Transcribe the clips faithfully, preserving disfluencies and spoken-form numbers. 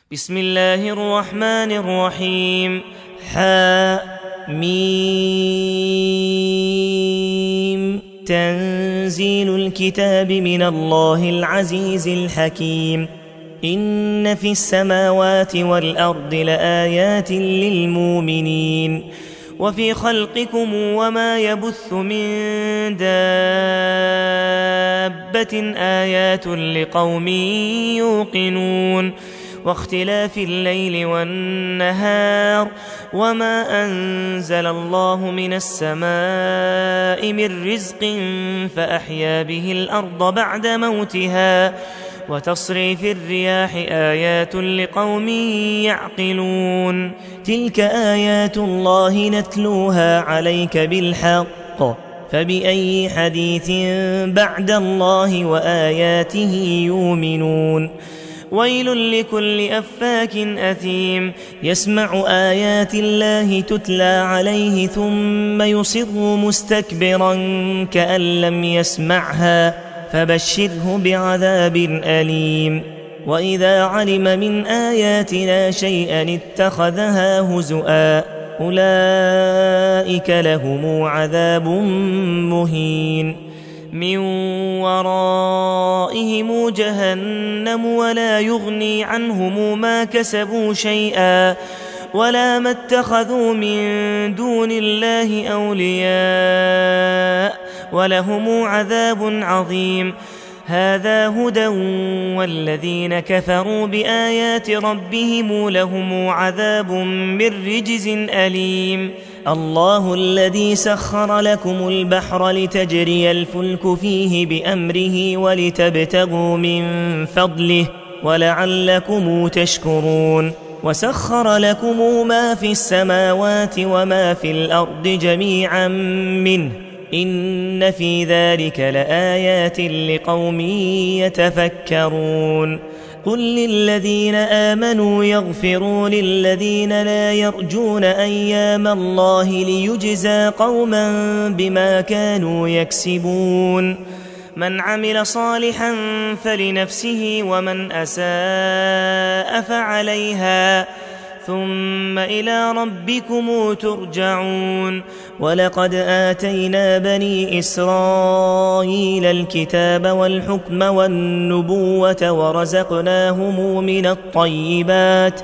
بسم الله الرحمن الرحيم. حميم. تنزيل الكتاب من الله العزيز الحكيم. إن في السماوات والأرض لآيات للمؤمنين وفي خلقكم وما يبث من دابة آيات لقوم يوقنون واختلاف الليل والنهار وما أنزل الله من السماء من رزق فأحيا به الأرض بعد موتها وتصريف الرياح آيات لقوم يعقلون. تلك آيات الله نتلوها عليك بالحق فبأي حديث بعد الله وآياته يؤمنون. ويل لكل أفاك أثيم يسمع آيات الله تتلى عليه ثم يصر مستكبرا كأن لم يسمعها فبشره بعذاب أليم. وإذا علم من آياتنا شيئا اتخذها هزؤا أولئك لهم عذاب مهين من ورائهم جهنم ولا يغني عنهم ما كسبوا شيئا ولا ما اتخذوا من دون الله أولياء ولهم عذاب عظيم. هذا هدى والذين كفروا بآيات ربهم لهم عذاب من رجز أليم. الله الذي سخر لكم البحر لتجري الفلك فيه بأمره ولتبتغوا من فضله ولعلكم تشكرون. وسخر لكم ما في السماوات وما في الأرض جميعا منه إن في ذلك لآيات لقوم يتفكرون. قل للذين آمنوا يغفروا للذين لا يرجون أيام الله ليجزى قوما بما كانوا يكسبون. من عمل صالحا فلنفسه ومن أساء فعليها ثم إلى ربكم ترجعون. ولقد آتينا بني إسرائيل الكتاب والحكم والنبوة ورزقناهم من الطيبات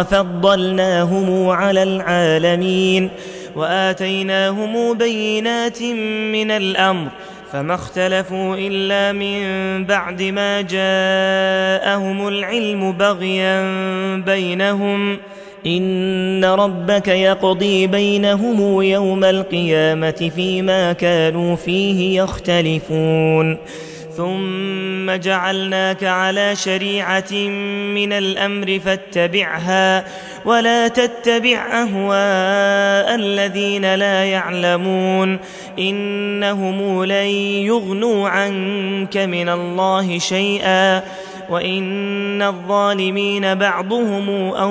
وفضلناهم على العالمين وآتيناهم بينات من الأمر فما اختلفوا إلا من بعد ما جاءهم العلم بغيا بينهم إن ربك يقضي بينهم يوم القيامة فيما كانوا فيه يختلفون. ثم جعلناك على شريعة من الأمر فاتبعها ولا تتبع أهواء الذين لا يعلمون إنهم لن يغنوا عنك من الله شيئا وإن الظالمين بعضهم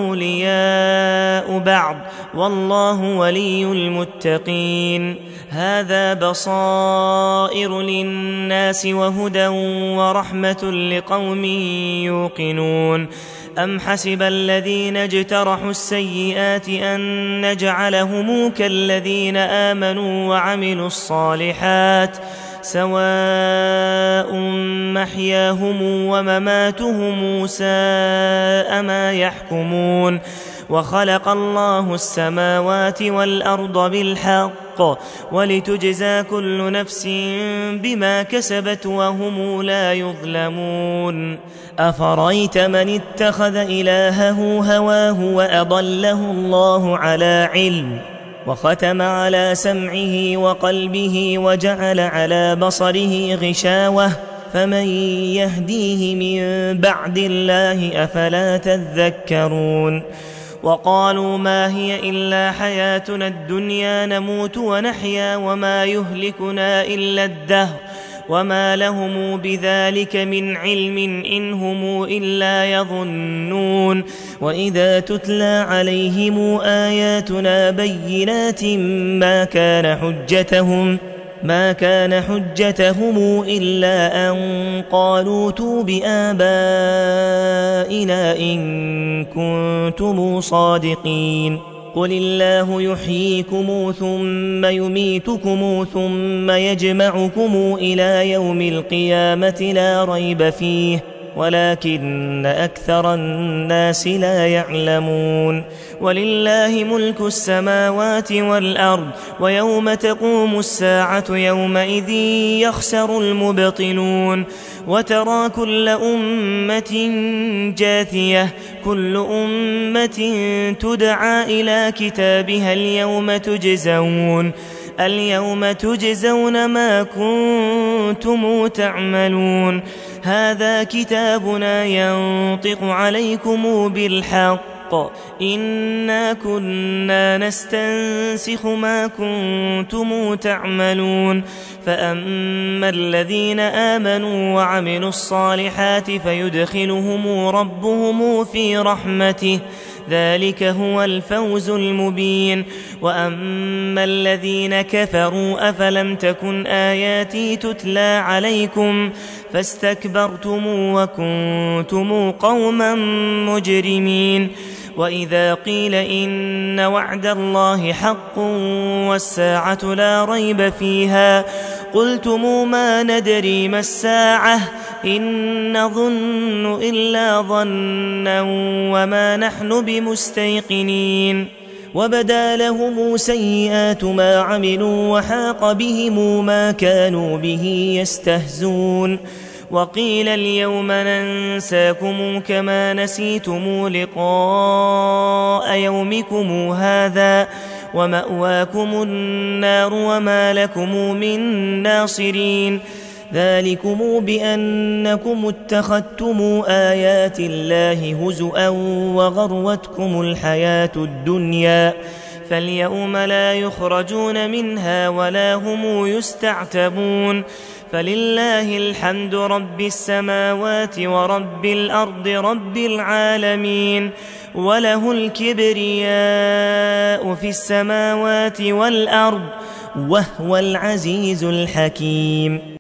أولياء بعض والله ولي المتقين. هذا بصائر للناس وهدى ورحمة لقوم يوقنون. أم حسب الذين اجترحوا السيئات أن نجعلهم كالذين آمنوا وعملوا الصالحات سواء محياهم ومماتهم ساء ما يحكمون. وخلق الله السماوات والأرض بالحق ولتجزى كل نفس بما كسبت وهم لا يظلمون. أفرأيت من اتخذ إلهه هواه وأضله الله على علم وختم على سمعه وقلبه وجعل على بصره غشاوة فمن يهديه من بعد الله أفلا تذكرون. وقالوا ما هي إلا حياتنا الدنيا نموت ونحيا وما يهلكنا إلا الدهر وما لهم بذلك من علم إن هم إلا يظنون. وإذا تتلى عليهم آياتنا بينات ما كان حجتهم ما كان حجتهم إلا أن قالوا ائتوا بآبائنا إن كنتم صادقين قل الله يحييكم ثم يميتكم ثم يجمعكم إلى يوم القيامة لا ريب فيه ولكن أكثر الناس لا يعلمون ولله ملك السماوات والأرض ويوم تقوم الساعة يومئذ يخسر المبطلون وترى كل أمة جاثية كل أمة تدعى إلى كتابها اليوم تجزون اليوم تجزون ما كنتم تعملون هذا كتابنا ينطق عليكم بالحق إنا كنا نستنسخ ما كنتم تعملون فأما الذين آمنوا وعملوا الصالحات فيدخلهم ربهم في رحمته ذلك هو الفوز المبين وأما الذين كفروا أفلم تكن آياتي تتلى عليكم فاستكبرتم وكنتم قوما مجرمين وإذا قيل إن وعد الله حق والساعة لا ريب فيها قلتم ما ندري ما الساعة إن نظن إلا ظنا وما نحن بمستيقنين وبدا لهم سيئات ما عملوا وحاق بهم ما كانوا به يستهزون وقيل اليوم ننساكم كما نسيتم لقاء يومكم هذا ومأواكم النار وما لكم من ناصرين ذلكم بأنكم اتخذتم آيات الله هزؤا وغرتكم الحياة الدنيا فاليوم لا يخرجون منها ولا هم يستعتبون فلله الحمد رب السماوات ورب الأرض رب العالمين وله الكبرياء في السماوات والأرض وهو العزيز الحكيم.